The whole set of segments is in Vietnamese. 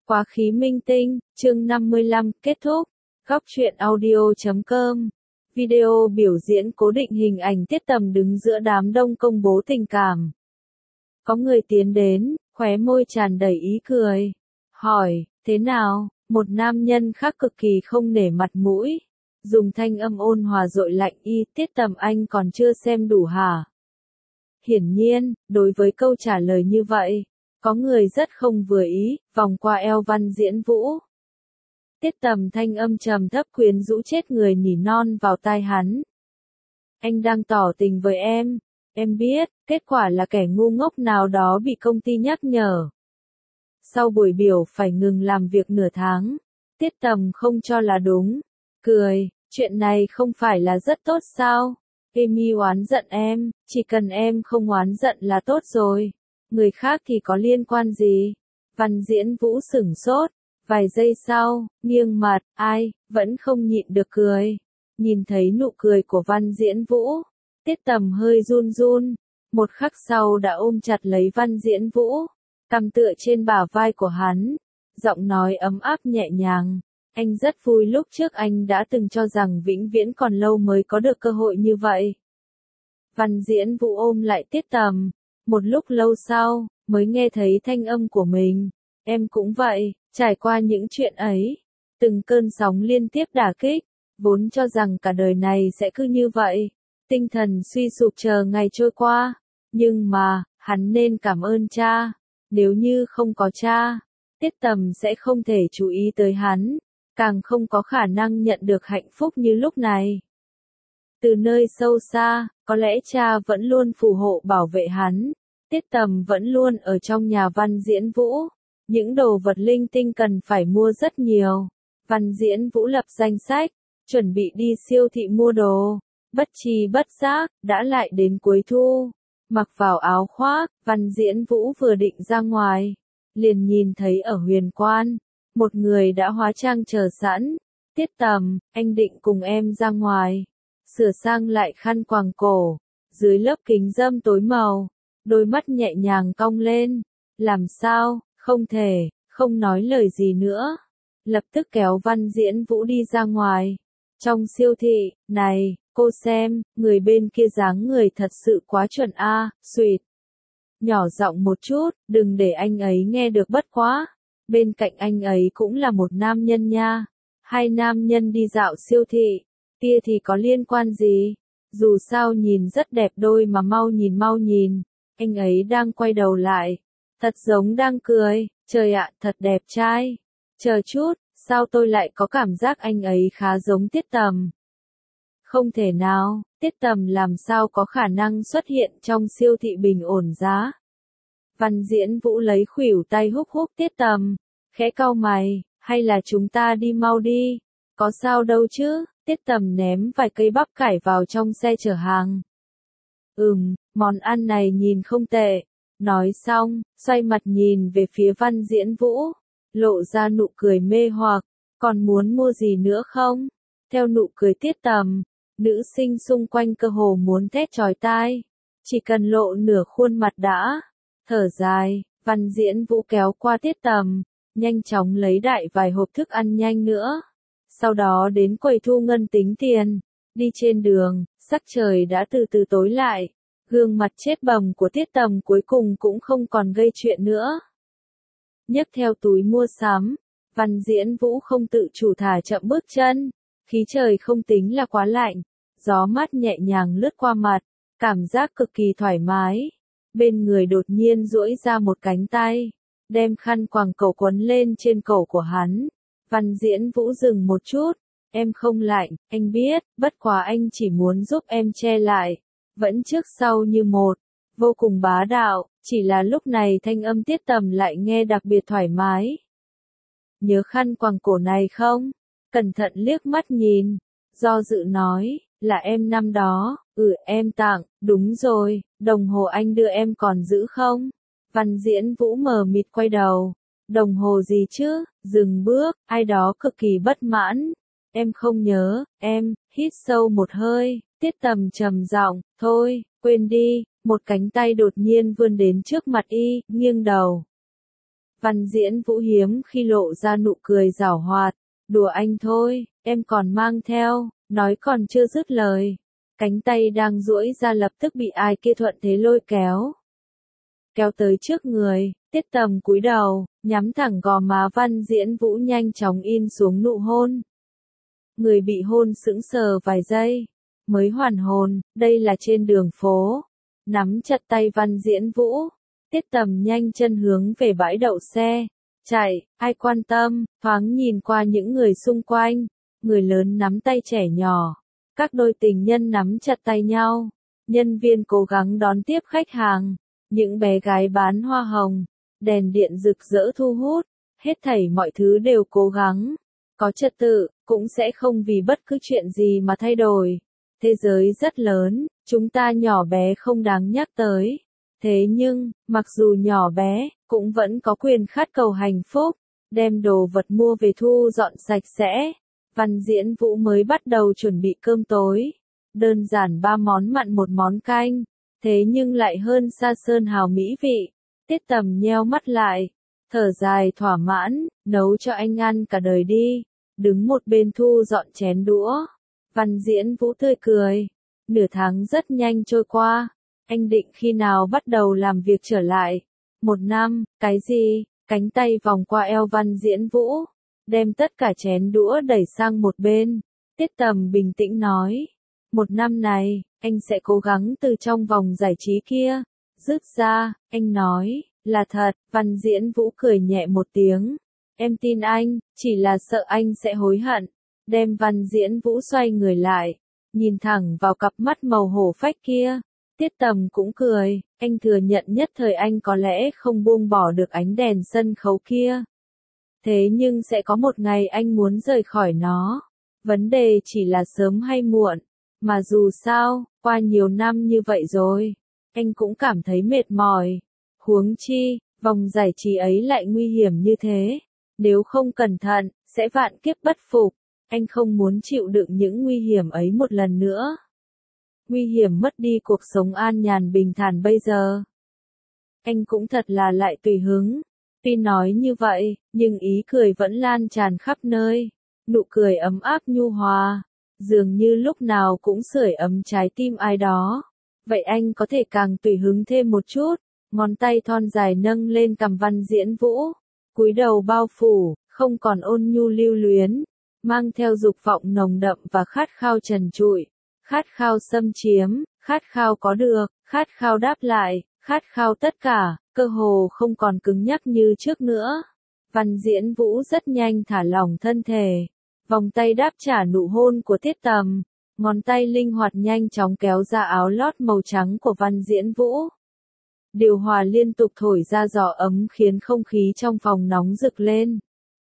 Quá khí minh tinh, chương 55, kết thúc. Góc truyện audio.com. Video biểu diễn cố định hình ảnh Tiết Tầm đứng giữa đám đông công bố tình cảm. Có người tiến đến, khóe môi tràn đầy ý cười. Hỏi, thế nào? Một nam nhân khác cực kỳ không nể mặt mũi. Dùng thanh âm ôn hòa dội lạnh y, Tiết Tầm anh còn chưa xem đủ hả? Hiển nhiên, đối với câu trả lời như vậy, có người rất không vừa ý, vòng qua eo Văn Diễn Vũ. Tiết Tầm thanh âm trầm thấp quyến rũ chết người nỉ non vào tai hắn. Anh đang tỏ tình với em biết, kết quả là kẻ ngu ngốc nào đó bị công ty nhắc nhở. Sau buổi biểu phải ngừng làm việc nửa tháng, Tiết Tầm không cho là đúng, cười, chuyện này không phải là rất tốt sao? Amy oán giận em, chỉ cần em không oán giận là tốt rồi. Người khác thì có liên quan gì? Văn Diễn Vũ sửng sốt, vài giây sau, nghiêng mặt, ai, vẫn không nhịn được cười. Nhìn thấy nụ cười của Văn Diễn Vũ, Tiết Tầm hơi run run, một khắc sau đã ôm chặt lấy Văn Diễn Vũ, cằm tựa trên bả vai của hắn, giọng nói ấm áp nhẹ nhàng. Anh rất vui lúc trước anh đã từng cho rằng vĩnh viễn còn lâu mới có được cơ hội như vậy. Văn Diễn Vũ ôm lại Tiết Tầm. Một lúc lâu sau, mới nghe thấy thanh âm của mình. Em cũng vậy, trải qua những chuyện ấy. Từng cơn sóng liên tiếp đả kích, vốn cho rằng cả đời này sẽ cứ như vậy. Tinh thần suy sụp chờ ngày trôi qua. Nhưng mà, hắn nên cảm ơn cha. Nếu như không có cha, Tiết Tầm sẽ không thể chú ý tới hắn. Càng không có khả năng nhận được hạnh phúc như lúc này. Từ nơi sâu xa, có lẽ cha vẫn luôn phù hộ bảo vệ hắn. Tiết Tầm vẫn luôn ở trong nhà Văn Diễn Vũ. Những đồ vật linh tinh cần phải mua rất nhiều. Văn Diễn Vũ lập danh sách, chuẩn bị đi siêu thị mua đồ. Bất tri bất giác, đã lại đến cuối thu. Mặc vào áo khoác, Văn Diễn Vũ vừa định ra ngoài. Liền nhìn thấy ở Huyền Quan, một người đã hóa trang chờ sẵn. Tiết Tầm, anh định cùng em ra ngoài. Sửa sang lại khăn quàng cổ. Dưới lớp kính râm tối màu, đôi mắt nhẹ nhàng cong lên. Làm sao, không thể, không nói lời gì nữa. Lập tức kéo Văn Diễn Vũ đi ra ngoài. Trong siêu thị, này, cô xem, người bên kia dáng người thật sự quá chuẩn a, xuyệt. Nhỏ giọng một chút, đừng để anh ấy nghe được bất quá. Bên cạnh anh ấy cũng là một nam nhân nha. Hai nam nhân đi dạo siêu thị, kia thì có liên quan gì? Dù sao nhìn rất đẹp đôi mà mau nhìn. Anh ấy đang quay đầu lại. Thật giống đang cười, trời ạ, thật đẹp trai. Chờ chút, sao tôi lại có cảm giác anh ấy khá giống Tiết Tầm? Không thể nào, Tiết Tầm làm sao có khả năng xuất hiện trong siêu thị bình ổn giá? Văn Diễn Vũ lấy khuỷu tay húc Tiết Tầm, khẽ cau mày, hay là chúng ta đi mau đi, có sao đâu chứ? Tiết Tầm ném vài cây bắp cải vào trong xe chở hàng. Món ăn này nhìn không tệ. Nói xong, xoay mặt nhìn về phía Văn Diễn Vũ, lộ ra nụ cười mê hoặc, còn muốn mua gì nữa không? Theo nụ cười Tiết Tầm, nữ sinh xung quanh cơ hồ muốn thét chói tai, chỉ cần lộ nửa khuôn mặt đã. Thở dài, Văn Diễn Vũ kéo qua Tiết Tầm, nhanh chóng lấy đại vài hộp thức ăn nhanh nữa. Sau đó đến quầy thu ngân tính tiền. Đi trên đường, sắc trời đã từ từ tối lại. Gương mặt chết bầm của Tiết Tầm cuối cùng cũng không còn gây chuyện nữa. Nhấc theo túi mua sắm, Văn Diễn Vũ không tự chủ thả chậm bước chân. Khí trời không tính là quá lạnh. Gió mát nhẹ nhàng lướt qua mặt, cảm giác cực kỳ thoải mái. Bên người đột nhiên duỗi ra một cánh tay, đem khăn quàng cổ quấn lên trên cổ của hắn. Văn Diễn Vũ dừng một chút, em không lạnh, anh biết, bất quá anh chỉ muốn giúp em che lại. Vẫn trước sau như một, vô cùng bá đạo, chỉ là lúc này thanh âm Tiết Tầm lại nghe đặc biệt thoải mái. Nhớ khăn quàng cổ này không? Cẩn thận liếc mắt nhìn, do dự nói, là em năm đó, em tặng, đúng rồi, đồng hồ anh đưa em còn giữ không? Văn Diễn Vũ mờ mịt quay đầu, đồng hồ gì chứ? Dừng bước, ai đó cực kỳ bất mãn. Em không nhớ, em, hít sâu một hơi, Tiết Tầm trầm giọng, thôi, quên đi. Một cánh tay đột nhiên vươn đến trước mặt y, nghiêng đầu. Văn Diễn Vũ hiếm khi lộ ra nụ cười giảo hoạt, đùa anh thôi, em còn mang theo, nói còn chưa dứt lời. Cánh tay đang duỗi ra lập tức bị ai kia thuận thế lôi kéo. Kéo tới trước người, Tiết Tầm cúi đầu, nhắm thẳng gò má Văn Diễn Vũ nhanh chóng in xuống nụ hôn. Người bị hôn sững sờ vài giây, mới hoàn hồn, đây là trên đường phố. Nắm chặt tay Văn Diễn Vũ, Tiết Tầm nhanh chân hướng về bãi đậu xe. Chạy, ai quan tâm, thoáng nhìn qua những người xung quanh, người lớn nắm tay trẻ nhỏ. Các đôi tình nhân nắm chặt tay nhau, nhân viên cố gắng đón tiếp khách hàng, những bé gái bán hoa hồng, đèn điện rực rỡ thu hút, hết thảy mọi thứ đều cố gắng. Có trật tự, cũng sẽ không vì bất cứ chuyện gì mà thay đổi. Thế giới rất lớn, chúng ta nhỏ bé không đáng nhắc tới. Thế nhưng, mặc dù nhỏ bé, cũng vẫn có quyền khát cầu hạnh phúc, đem đồ vật mua về thu dọn sạch sẽ. Văn Diễn Vũ mới bắt đầu chuẩn bị cơm tối. Đơn giản 3 món mặn 1 món canh, thế nhưng lại hơn xa sơn hào mỹ vị. Tiết Tầm nheo mắt lại, thở dài thỏa mãn, nấu cho anh ăn cả đời đi. Đứng một bên thu dọn chén đũa. Văn Diễn Vũ tươi cười. Nửa tháng rất nhanh trôi qua. Anh định khi nào bắt đầu làm việc trở lại? 1 năm, cái gì? Cánh tay vòng qua eo Văn Diễn Vũ, đem tất cả chén đũa đẩy sang một bên. Tiết Tầm bình tĩnh nói. 1 năm này, anh sẽ cố gắng từ trong vòng giải trí kia rút ra, anh nói, là thật. Văn Diễn Vũ cười nhẹ một tiếng. Em tin anh, chỉ là sợ anh sẽ hối hận. Đem Văn Diễn Vũ xoay người lại, nhìn thẳng vào cặp mắt màu hổ phách kia. Tiết Tầm cũng cười, anh thừa nhận nhất thời anh có lẽ không buông bỏ được ánh đèn sân khấu kia. Thế nhưng sẽ có một ngày anh muốn rời khỏi nó. Vấn đề chỉ là sớm hay muộn. Mà dù sao, qua nhiều năm như vậy rồi, anh cũng cảm thấy mệt mỏi. Huống chi, vòng giải trí ấy lại nguy hiểm như thế. Nếu không cẩn thận, sẽ vạn kiếp bất phục. Anh không muốn chịu đựng những nguy hiểm ấy một lần nữa. Nguy hiểm mất đi cuộc sống an nhàn bình thản bây giờ. Anh cũng thật là lại tùy hứng. Tuy nói như vậy, nhưng ý cười vẫn lan tràn khắp nơi. Nụ cười ấm áp nhu hòa, dường như lúc nào cũng sưởi ấm trái tim ai đó. Vậy anh có thể càng tùy hứng thêm một chút. Ngón tay thon dài nâng lên cằm Văn Diễn Vũ, cúi đầu bao phủ, không còn ôn nhu lưu luyến, mang theo dục vọng nồng đậm và khát khao trần trụi, khát khao xâm chiếm, khát khao có được, khát khao đáp lại, khát khao tất cả, cơ hồ không còn cứng nhắc như trước nữa. Văn Diễn Vũ rất nhanh thả lỏng thân thể, vòng tay đáp trả nụ hôn của Tiết Tầm, ngón tay linh hoạt nhanh chóng kéo ra áo lót màu trắng của Văn Diễn Vũ. Điều hòa liên tục thổi ra gió ấm khiến không khí trong phòng nóng rực lên.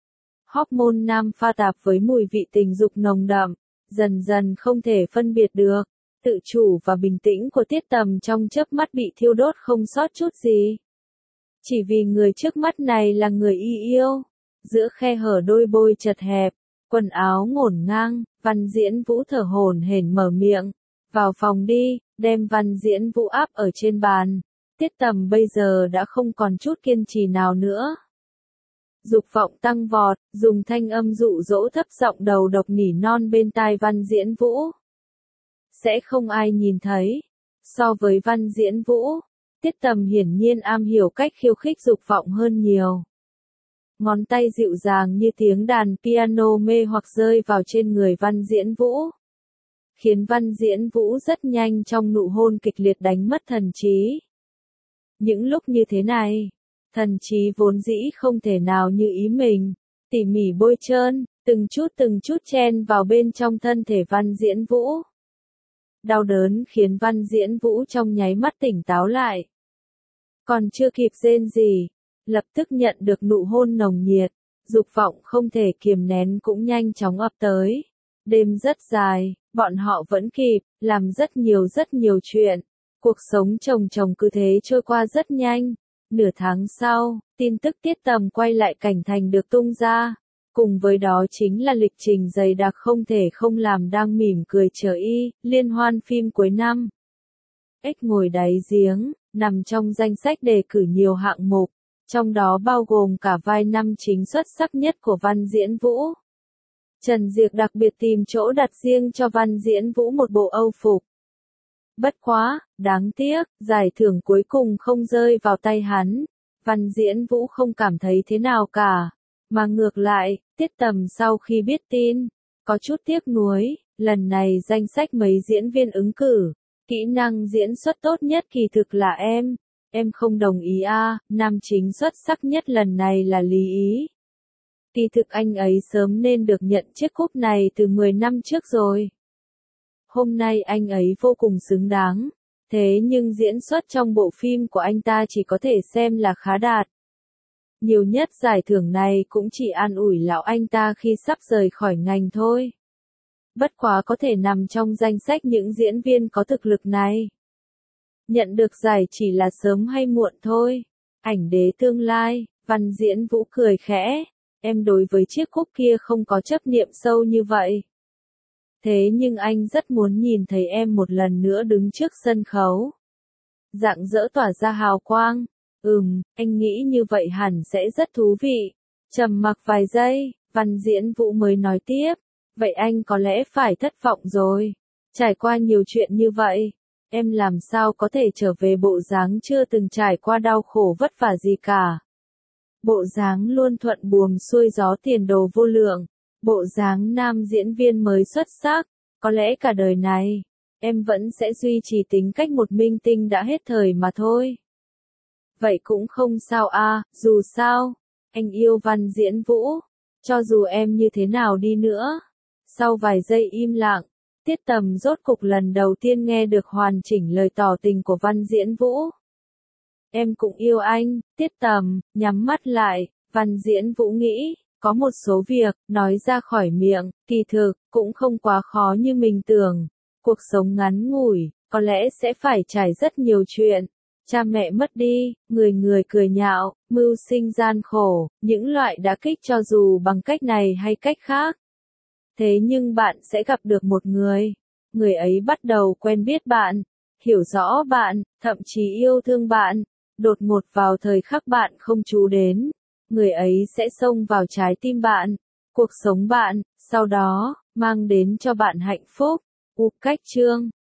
Hormone nam pha tạp với mùi vị tình dục nồng đậm, dần dần không thể phân biệt được. Tự chủ và bình tĩnh của Tiết Tầm trong chớp mắt bị thiêu đốt không sót chút gì. Chỉ vì người trước mắt này là người y yêu. Giữa khe hở đôi môi chật hẹp, quần áo ngổn ngang, Văn Diễn Vũ thở hổn hển mở miệng. Vào phòng đi, đem Văn Diễn Vũ áp ở trên bàn. Tiết Tầm bây giờ đã không còn chút kiên trì nào nữa. Dục vọng tăng vọt, dùng thanh âm dụ dỗ thấp giọng đầu độc nỉ non bên tai Văn Diễn Vũ. Sẽ không ai nhìn thấy. So với Văn Diễn Vũ, Tiết Tầm hiển nhiên am hiểu cách khiêu khích dục vọng hơn nhiều. Ngón tay dịu dàng như tiếng đàn piano mê hoặc rơi vào trên người Văn Diễn Vũ, khiến Văn Diễn Vũ rất nhanh trong nụ hôn kịch liệt đánh mất thần trí. Những lúc như thế này, thần trí vốn dĩ không thể nào như ý mình, tỉ mỉ bôi trơn, từng chút chen vào bên trong thân thể Văn Diễn Vũ. Đau đớn khiến Văn Diễn Vũ trong nháy mắt tỉnh táo lại. Còn chưa kịp rên gì, lập tức nhận được nụ hôn nồng nhiệt, dục vọng không thể kiềm nén cũng nhanh chóng ập tới. Đêm rất dài, bọn họ vẫn kịp, làm rất nhiều chuyện. Cuộc sống chồng cứ thế trôi qua rất nhanh. Nửa tháng sau, tin tức Tiết Tầm quay lại cảnh thành được tung ra. Cùng với đó chính là lịch trình dày đặc không thể không làm đang mỉm cười chờ y, liên hoan phim cuối năm. Ếch ngồi đáy giếng, nằm trong danh sách đề cử nhiều hạng mục. trong đó bao gồm cả vai nam chính xuất sắc nhất của Văn Diễn Vũ. Trần Diệc đặc biệt tìm chỗ đặt riêng cho Văn Diễn Vũ một bộ âu phục. Bất quá, đáng tiếc, giải thưởng cuối cùng không rơi vào tay hắn. Văn Diễn Vũ không cảm thấy thế nào cả, mà ngược lại, Tiết Tầm sau khi biết tin, có chút tiếc nuối, lần này danh sách mấy diễn viên ứng cử, kỹ năng diễn xuất tốt nhất kỳ thực là em không đồng ý à, nam chính xuất sắc nhất lần này là Lý Ý. Kỳ thực anh ấy sớm nên được nhận chiếc cúp này từ 10 năm trước rồi. Hôm nay anh ấy vô cùng xứng đáng, thế nhưng diễn xuất trong bộ phim của anh ta chỉ có thể xem là khá đạt. Nhiều nhất giải thưởng này cũng chỉ an ủi lão anh ta khi sắp rời khỏi ngành thôi. Bất quá có thể nằm trong danh sách những diễn viên có thực lực này. Nhận được giải chỉ là sớm hay muộn thôi. Ảnh đế tương lai, Văn Diễn Vũ cười khẽ. Em đối với chiếc cúp kia không có chấp niệm sâu như vậy. Thế nhưng anh rất muốn nhìn thấy em một lần nữa đứng trước sân khấu. Rạng rỡ tỏa ra hào quang. Anh nghĩ như vậy hẳn sẽ rất thú vị. Trầm mặc vài giây, Văn Diễn Vũ mới nói tiếp. Vậy anh có lẽ phải thất vọng rồi. Trải qua nhiều chuyện như vậy, em làm sao có thể trở về bộ dáng chưa từng trải qua đau khổ vất vả gì cả. Bộ dáng luôn thuận buồm xuôi gió tiền đồ vô lượng. Bộ dáng nam diễn viên mới xuất sắc. Có lẽ cả đời này, em vẫn sẽ duy trì tính cách một minh tinh đã hết thời mà thôi. Vậy cũng không sao à, dù sao, anh yêu Văn Diễn Vũ. Cho dù em như thế nào đi nữa. Sau vài giây im lặng, Tiết Tầm rốt cục lần đầu tiên nghe được hoàn chỉnh lời tỏ tình của Văn Diễn Vũ. Em cũng yêu anh, Tiết Tầm, nhắm mắt lại, Văn Diễn Vũ nghĩ, có một số việc, nói ra khỏi miệng, kỳ thực, cũng không quá khó như mình tưởng. Cuộc sống ngắn ngủi, có lẽ sẽ phải trải rất nhiều chuyện. Cha mẹ mất đi, người người cười nhạo, mưu sinh gian khổ, những loại đả kích cho dù bằng cách này hay cách khác. Thế nhưng bạn sẽ gặp được một người ấy bắt đầu quen biết bạn, hiểu rõ bạn, thậm chí yêu thương bạn, đột ngột vào thời khắc bạn không chú đến, người ấy sẽ xông vào trái tim bạn, cuộc sống bạn, sau đó, mang đến cho bạn hạnh phúc. Cách chương